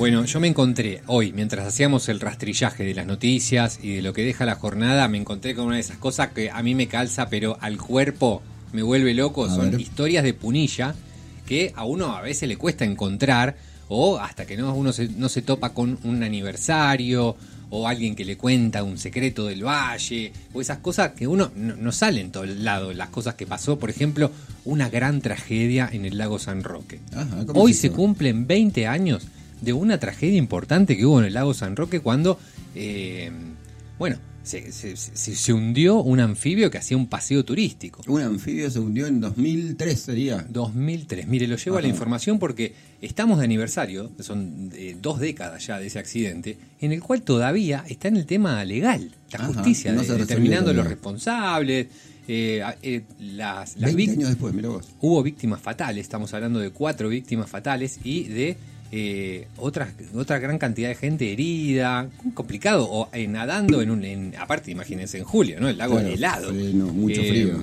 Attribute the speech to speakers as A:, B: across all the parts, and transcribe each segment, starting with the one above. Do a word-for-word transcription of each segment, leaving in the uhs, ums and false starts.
A: Bueno, yo me encontré hoy, mientras hacíamos el rastrillaje de las noticias y de lo que deja la jornada, me encontré con una de esas cosas que a mí me calza, pero al cuerpo me vuelve loco. A Son ver. historias de Punilla que a uno a veces le cuesta encontrar, o hasta que no uno se, no se topa con un aniversario, o alguien que le cuenta un secreto del valle, o esas cosas que uno no, no sale en todo el lado. Las cosas que pasó, por ejemplo, una gran tragedia en el lago San Roque. Ajá, hoy se cumplen veinte años de una tragedia importante que hubo en el lago San Roque cuando, eh, bueno, se, se, se, se hundió un anfibio que hacía un paseo turístico.
B: Un anfibio se hundió en dos mil tres, sería.
A: dos mil tres. Mire, lo llevo Ajá. a la información porque estamos de aniversario, son eh, dos décadas ya de ese accidente, en el cual todavía está en el tema legal, la Ajá. justicia, no de, determinando los responsables. Eh, eh, las, las
B: veinte años después, mira vos.
A: Hubo víctimas fatales, estamos hablando de cuatro víctimas fatales y de Eh, otra, otra gran cantidad de gente herida, complicado, o eh, nadando en un, en, aparte imagínense en julio, ¿no? El lago claro, helado.
B: Freno, mucho eh, frío.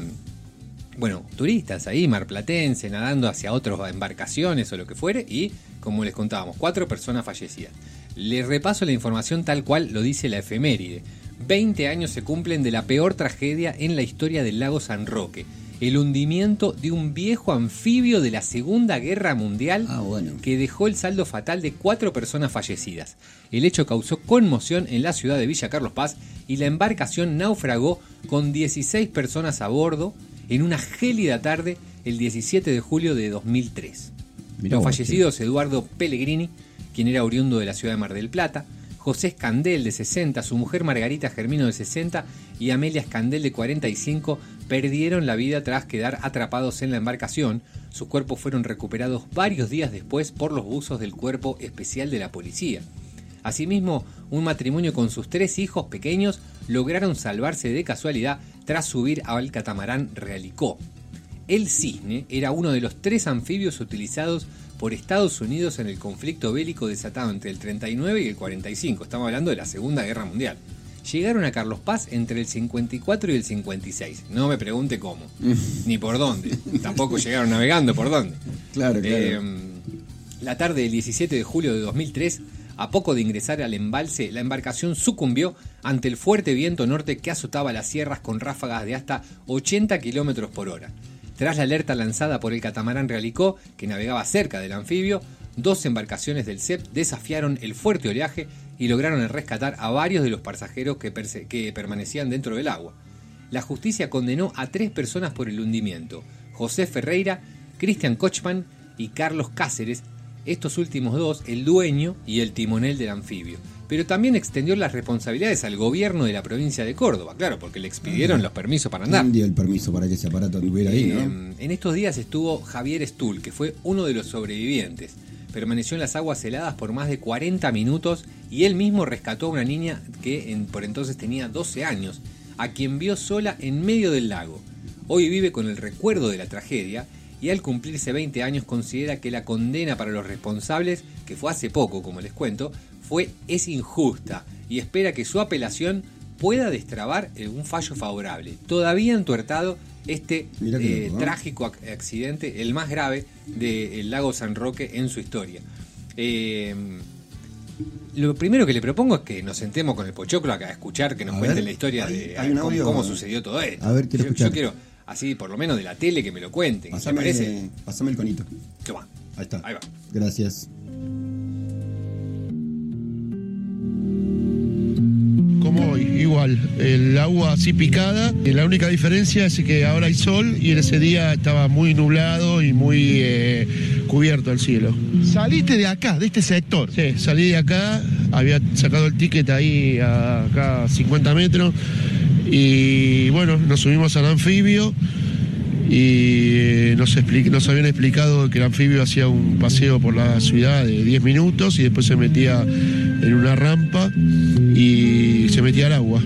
A: Bueno, turistas ahí, marplatenses, nadando hacia otras embarcaciones o lo que fuere, y como les contábamos, cuatro personas fallecidas. Les repaso la información tal cual lo dice la efeméride. veinte años se cumplen de la peor tragedia en la historia del lago San Roque. El hundimiento de un viejo anfibio de la Segunda Guerra Mundial ah, bueno. que dejó el saldo fatal de cuatro personas fallecidas. El hecho causó conmoción en la ciudad de Villa Carlos Paz y la embarcación naufragó con dieciséis personas a bordo en una gélida tarde el diecisiete de julio de dos mil tres. Mirá Los fallecidos, sí. Eduardo Pellegrini, quien era oriundo de la ciudad de Mar del Plata, José Escandel, de sesenta, su mujer Margarita Germino, de sesenta, y Amelia Escandel, de cuarenta y cinco, perdieron la vida tras quedar atrapados en la embarcación. Sus cuerpos fueron recuperados varios días después por los buzos del Cuerpo Especial de la Policía. Asimismo, un matrimonio con sus tres hijos pequeños lograron salvarse de casualidad tras subir al catamarán Realicó. El Cisne era uno de los tres anfibios utilizados por Estados Unidos en el conflicto bélico desatado entre el treinta y nueve y el cuarenta y cinco. Estamos hablando de la Segunda Guerra Mundial. Llegaron a Carlos Paz entre el cincuenta y cuatro y el cincuenta y seis. No me pregunte cómo, ni por dónde. Tampoco llegaron navegando por dónde.
B: Claro, claro. Eh,
A: la tarde del diecisiete de julio de dos mil tres, a poco de ingresar al embalse, la embarcación sucumbió ante el fuerte viento norte que azotaba las sierras con ráfagas de hasta ochenta kilómetros por hora. Tras la alerta lanzada por el catamarán Realicó, que navegaba cerca del anfibio, dos embarcaciones del C E P desafiaron el fuerte oleaje y lograron rescatar a varios de los pasajeros que, perse- que permanecían dentro del agua. La justicia condenó a tres personas por el hundimiento: José Ferreira, Cristian Kochman y Carlos Cáceres, estos últimos dos el dueño y el timonel del anfibio. Pero también extendió las responsabilidades al gobierno de la provincia de Córdoba, claro, porque le expidieron uh-huh. los permisos para andar.
B: ¿Quién dio el permiso para que ese aparato anduviera ahí,
A: eh,
B: no?
A: En estos días estuvo Javier Stull, que fue uno de los sobrevivientes. Permaneció en las aguas heladas por más de cuarenta minutos y él mismo rescató a una niña que en, por entonces tenía doce años, a quien vio sola en medio del lago. Hoy vive con el recuerdo de la tragedia y al cumplirse veinte años considera que la condena para los responsables, que fue hace poco, como les cuento, fue es injusta y espera que su apelación pueda destrabar un fallo favorable. Todavía entuertado este eh, loco, ¿no? trágico accidente, el más grave del lago San Roque en su historia. Eh, lo primero que le propongo es que nos sentemos con el Pochoclo acá a escuchar, que nos a cuenten ver, la historia hay, de hay cómo, cómo sucedió todo esto.
B: A ver, quiero
A: yo,
B: escuchar.
A: yo quiero, así por lo menos de la tele, que me lo cuenten.
B: Pasame,
A: ¿Te parece?
B: Pasame el conito.
A: Toma.
B: Ahí está.
A: Ahí va.
B: Gracias.
C: Como hoy, igual, el agua así picada, y la única diferencia es que ahora hay sol y en ese día estaba muy nublado y muy eh, cubierto el cielo.
D: ¿Saliste de acá, de este sector?
C: Sí, salí de acá, había sacado el ticket ahí a acá a cincuenta metros y bueno, nos subimos al anfibio y nos, expli- nos habían explicado que el anfibio hacía un paseo por la ciudad de diez minutos y después se metía en una rampa y se metía al agua.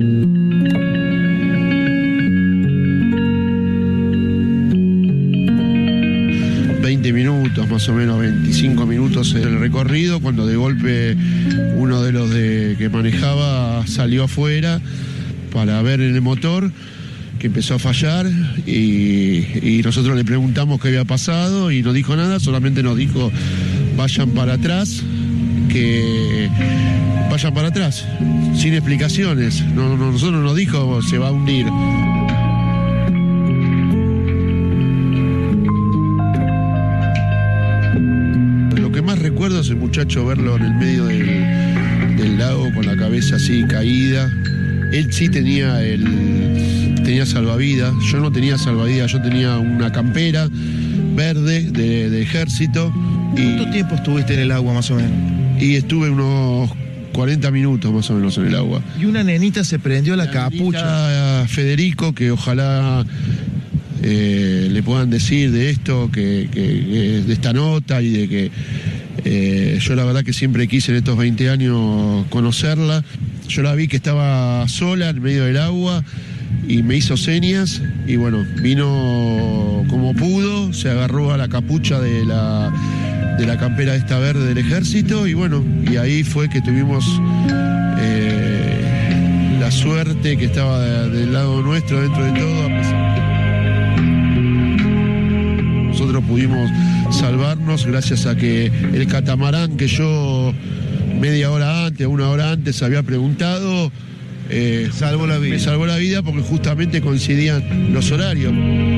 C: veinte minutos, más o menos veinticinco minutos en el recorrido, cuando de golpe uno de los de que manejaba salió afuera para ver en el motor, que empezó a fallar y, y nosotros le preguntamos qué había pasado y no dijo nada, solamente nos dijo vayan para atrás que vayan para atrás, sin explicaciones. No, no, nosotros nos dijo se va a hundir. Lo que más recuerdo es el muchacho verlo en el medio del, del lago con la cabeza así caída. Él sí tenía el tenía salvavidas, yo no tenía salvavidas, yo tenía una campera verde de, de ejército.
D: ¿Cuánto
C: Y,
D: tiempo estuviste en el agua más o menos?
C: y estuve unos cuarenta minutos más o menos en el agua.
D: Y una nenita se prendió la, la capucha.
C: A Federico, que ojalá eh, le puedan decir de esto, que, que, que de esta nota y de que eh, yo la verdad que siempre quise en estos veinte años conocerla. Yo la vi que estaba sola en medio del agua y me hizo señas y bueno, vino como pudo, se agarró a la capucha de la, de la campera esta verde del ejército y bueno, y ahí fue que tuvimos eh, la suerte que estaba de, del lado nuestro dentro de todo. Nosotros pudimos salvarnos gracias a que el catamarán que yo media hora antes, una hora antes había preguntado, eh,
D: salvó la vida.
C: Me salvó la vida porque justamente coincidían los horarios.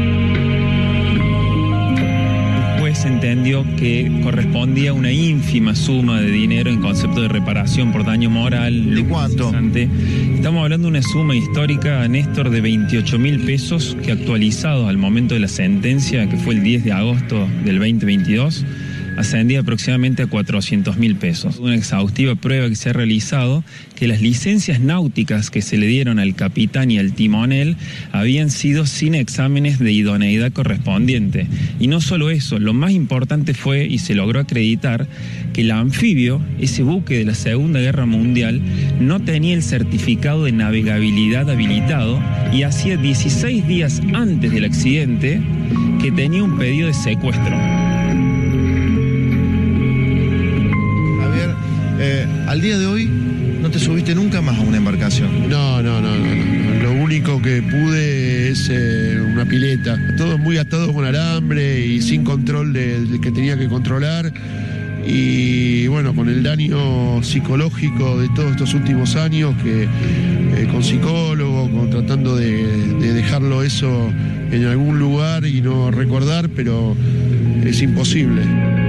E: Después entendió que correspondía una ínfima suma de dinero en concepto de reparación por daño moral.
D: ¿De cuánto?
E: Estamos hablando de una suma histórica, Néstor, de veintiocho mil pesos que actualizados al momento de la sentencia, que fue el diez de agosto del veinte veintidós, ascendía aproximadamente a cuatrocientos mil pesos. Una exhaustiva prueba que se ha realizado que las licencias náuticas que se le dieron al capitán y al timonel habían sido sin exámenes de idoneidad correspondiente. Y no solo eso, lo más importante fue, y se logró acreditar, que el anfibio, ese buque de la Segunda Guerra Mundial, no tenía el certificado de navegabilidad habilitado y hacía dieciséis días antes del accidente que tenía un pedido de secuestro.
D: Eh, al día de hoy no te subiste nunca más a una embarcación.
C: No, no, no, no, no. Lo único que pude es eh, una pileta. Todo muy atado con alambre y sin control del de que tenía que controlar. Y bueno, con el daño psicológico de todos estos últimos años, que eh, con psicólogo, con, tratando de, de dejarlo eso en algún lugar y no recordar, pero es imposible.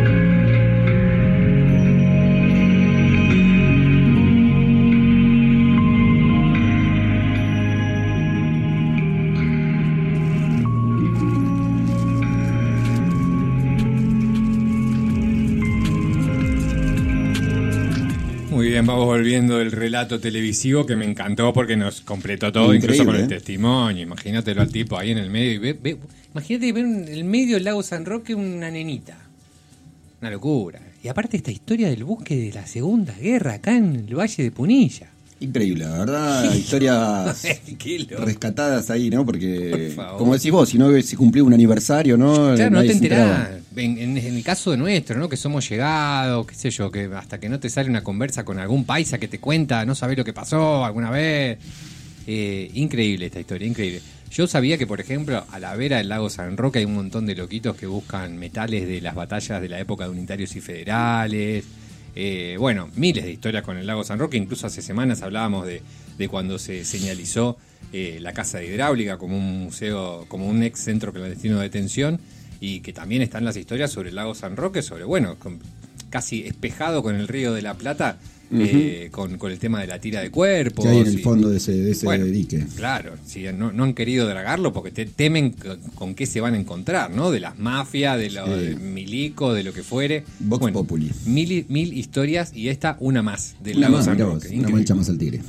A: Muy bien, vamos volviendo del relato televisivo que me encantó porque nos completó todo,
B: Increíble,
A: incluso con el
B: ¿eh?
A: testimonio. Imagínatelo al tipo ahí en el medio y ve, ve, imagínate ver en el medio del lago San Roque una nenita. Una locura. Y aparte esta historia del buque de la Segunda Guerra acá en el Valle de Punilla.
B: Increíble, la verdad, historias
A: Qué loco.
B: rescatadas ahí, ¿no? Porque,
A: Por favor.
B: como decís vos, si no se cumplió un aniversario, ¿no?
A: Claro, no
B: Nadie
A: te
B: se enteraba.
A: enterás. En, en, en el caso de nuestro, ¿no? Que somos llegados, qué sé yo, que hasta que no te sale una conversa con algún paisa que te cuenta, no sabés lo que pasó alguna vez. Eh, increíble esta historia, increíble. Yo sabía que, por ejemplo, a la vera del lago San Roque hay un montón de loquitos que buscan metales de las batallas de la época de unitarios y federales. Eh, bueno, miles de historias con el lago San Roque. Incluso hace semanas hablábamos de, de cuando se señalizó eh, la casa de hidráulica como un museo, como un ex centro clandestino de detención, y que también están las historias sobre el lago San Roque, sobre, bueno, con, casi espejado con el río de la Plata, uh-huh. eh, con, con el tema de la tira de cuerpos.
B: Que hay en el
A: y,
B: fondo de ese, de ese
A: bueno,
B: dique.
A: Claro, sí, no, no han querido dragarlo porque te, temen con, con qué se van a encontrar, ¿no? De las mafias, de lo
B: Sí.
A: de milico, de lo que fuere.
B: Vox
A: Bueno,
B: Populi.
A: Mil, mil historias y esta una más del
B: Una
A: lago
B: más,
A: San
B: mirá
A: Roque.
B: vos, una
A: Increíble.
B: mancha más al tigre.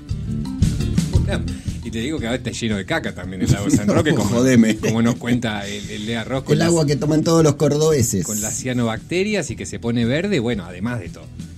A: Y te digo que ahora está lleno de caca también el lago San Roque,
B: No,
A: como,
B: jodeme.
A: como nos cuenta el, el Lea Ross, con
B: El
A: las,
B: agua que toman todos los cordobeses.
A: con las cianobacterias y que se pone verde, bueno, además de todo.